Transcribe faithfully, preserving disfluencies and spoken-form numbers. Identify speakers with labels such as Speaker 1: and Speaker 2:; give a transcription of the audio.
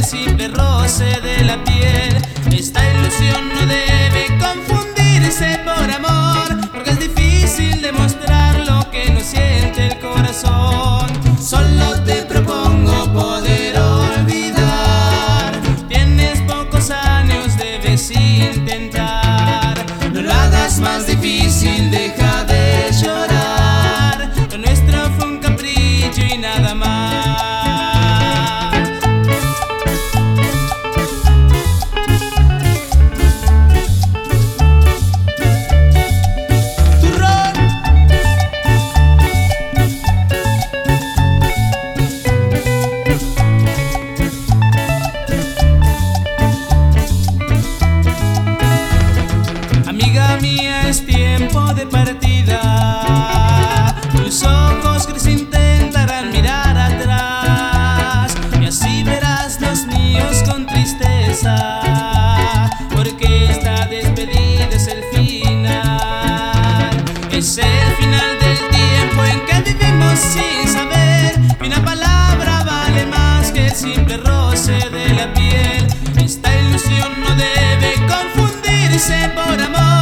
Speaker 1: simple roce de la piel. Esta ilusión no debe confundirse por amor, porque es difícil demostrar lo que no siente el corazón. Solo te propongo poder olvidar. Tienes pocos años, debes intentar. No lo hagas más difícil, deja de llorar. Lo nuestro fue un capricho y nada más. Amiga mía, es tiempo de partida. Tus ojos gris intentarán mirar atrás, y así verás los míos con tristeza, porque esta despedida es el final. Es el final del tiempo en que vivimos sin saber que una palabra vale más que el simple roce de la piel. Esta ilusión no debe confundirse por amor,